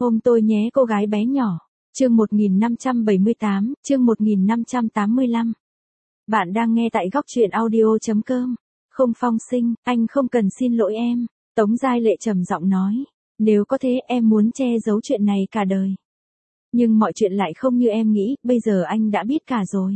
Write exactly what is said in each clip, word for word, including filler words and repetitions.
Ôm tôi nhé cô gái bé nhỏ. Chương một nghìn năm trăm bảy mươi tám, chương một nghìn năm trăm tám mươi lăm. Bạn đang nghe tại góc truyện audio.com. Không Phong Sinh, anh không cần xin lỗi em. Tống Giai Lệ trầm giọng nói. Nếu có thế em muốn che giấu chuyện này cả đời. Nhưng mọi chuyện lại không như em nghĩ, bây giờ anh đã biết cả rồi.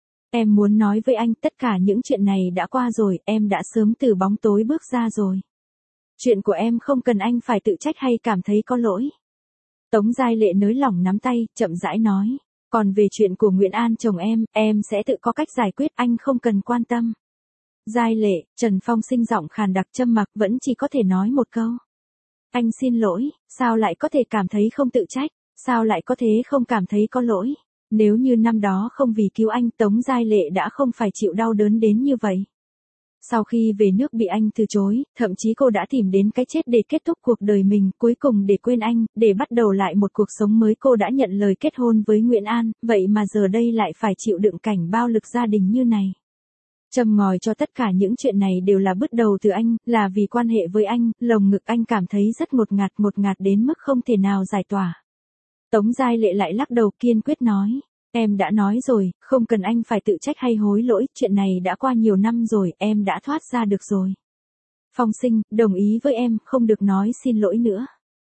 Em muốn nói với anh tất cả những chuyện này đã qua rồi, em đã sớm từ bóng tối bước ra rồi. Chuyện của em không cần anh phải tự trách hay cảm thấy có lỗi. Tống Giai Lệ nới lỏng nắm tay, chậm rãi nói. Còn về chuyện của Nguyễn An chồng em, em sẽ tự có cách giải quyết, anh không cần quan tâm. Giai Lệ, Trần Phong Sinh giọng khàn đặc châm mặc vẫn chỉ có thể nói một câu. Anh xin lỗi, sao lại có thể cảm thấy không tự trách, sao lại có thế không cảm thấy có lỗi. Nếu như năm đó không vì cứu anh, Tống Giai Lệ đã không phải chịu đau đớn đến như vậy. Sau khi về nước bị anh từ chối, thậm chí cô đã tìm đến cái chết để kết thúc cuộc đời mình, cuối cùng để quên anh, để bắt đầu lại một cuộc sống mới. Cô đã nhận lời kết hôn với Nguyễn An, vậy mà giờ đây lại phải chịu đựng cảnh bao lực gia đình như này. Châm ngòi cho tất cả những chuyện này đều là bắt đầu từ anh, là vì quan hệ với anh, lồng ngực anh cảm thấy rất ngột ngạt ngột ngạt đến mức không thể nào giải tỏa. Tống Giai Lệ lại lắc đầu kiên quyết nói. Em đã nói rồi, không cần anh phải tự trách hay hối lỗi, chuyện này đã qua nhiều năm rồi, em đã thoát ra được rồi. Phong Sinh, đồng ý với em, không được nói xin lỗi nữa.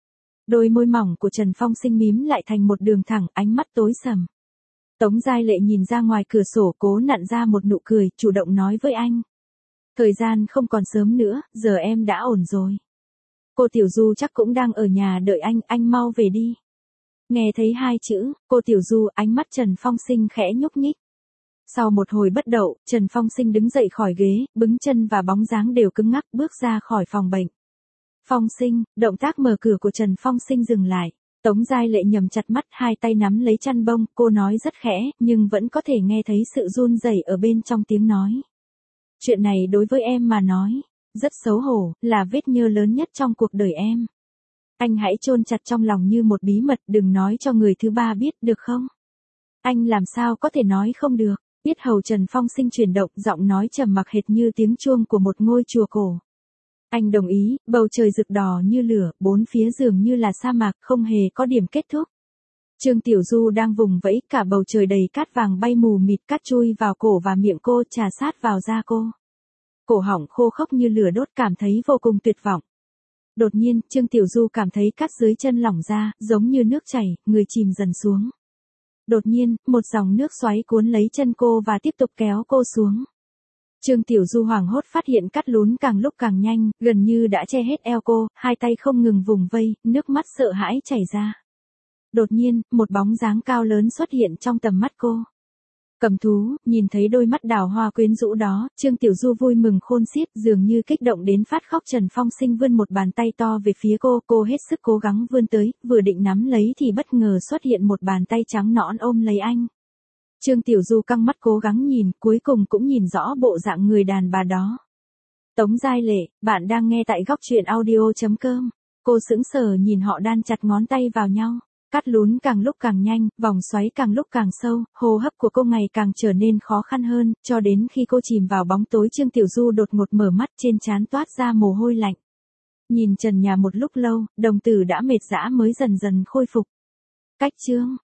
Đôi môi mỏng của Trần Phong Sinh mím lại thành một đường thẳng, ánh mắt tối sầm. Tống Giai Lệ nhìn ra ngoài cửa sổ, cố nặn ra một nụ cười, chủ động nói với anh. Thời gian không còn sớm nữa, giờ em đã ổn rồi. Cô Tiểu Du chắc cũng đang ở nhà đợi anh, anh mau về đi. Nghe thấy hai chữ, cô Tiểu Du, ánh mắt Trần Phong Sinh khẽ nhúc nhích. Sau một hồi bất đậu, Trần Phong Sinh đứng dậy khỏi ghế, bứng chân và bóng dáng đều cứng ngắc, bước ra khỏi phòng bệnh. Phong Sinh, động tác mở cửa của Trần Phong Sinh dừng lại. Tống Giai Lệ nhầm chặt mắt, hai tay nắm lấy chăn bông, cô nói rất khẽ, nhưng vẫn có thể nghe thấy sự run rẩy ở bên trong tiếng nói. Chuyện này đối với em mà nói, rất xấu hổ, là vết nhơ lớn nhất trong cuộc đời em. Anh hãy chôn chặt trong lòng như một bí mật, đừng nói cho người thứ ba biết, được không? Anh làm sao có thể nói không được? Biết hầu Trần Phong Sinh chuyển động, giọng nói trầm mặc hệt như tiếng chuông của một ngôi chùa cổ. Anh đồng ý, bầu trời rực đỏ như lửa, bốn phía dường như là sa mạc, không hề có điểm kết thúc. Trương Tiểu Du đang vùng vẫy, cả bầu trời đầy cát vàng bay mù mịt, cát chui vào cổ và miệng cô, trà sát vào da cô. Cổ họng khô khốc như lửa đốt, cảm thấy vô cùng tuyệt vọng. Đột nhiên, Trương Tiểu Du cảm thấy cát dưới chân lỏng ra, giống như nước chảy, người chìm dần xuống. Đột nhiên, một dòng nước xoáy cuốn lấy chân cô và tiếp tục kéo cô xuống. Trương Tiểu Du hoảng hốt phát hiện cát lún càng lúc càng nhanh, gần như đã che hết eo cô, hai tay không ngừng vùng vây, nước mắt sợ hãi chảy ra. Đột nhiên, một bóng dáng cao lớn xuất hiện trong tầm mắt cô. Cầm Thú, nhìn thấy đôi mắt đào hoa quyến rũ đó, Trương Tiểu Du vui mừng khôn xiết, dường như kích động đến phát khóc. Trần Phong Sinh vươn một bàn tay to về phía cô, cô hết sức cố gắng vươn tới, vừa định nắm lấy thì bất ngờ xuất hiện một bàn tay trắng nõn ôm lấy anh. Trương Tiểu Du căng mắt cố gắng nhìn, cuối cùng cũng nhìn rõ bộ dạng người đàn bà đó. Tống Giai Lệ, bạn đang nghe tại góc truyện audio.com. Cô sững sờ nhìn họ đan chặt ngón tay vào nhau. Cát lún càng lúc càng nhanh, vòng xoáy càng lúc càng sâu, hô hấp của cô ngày càng trở nên khó khăn hơn, cho đến khi cô chìm vào bóng tối. Trương Tiểu Du đột ngột mở mắt, trên trán toát ra mồ hôi lạnh. Nhìn trần nhà một lúc lâu, đồng tử đã mệt rã mới dần dần khôi phục. Cách chương,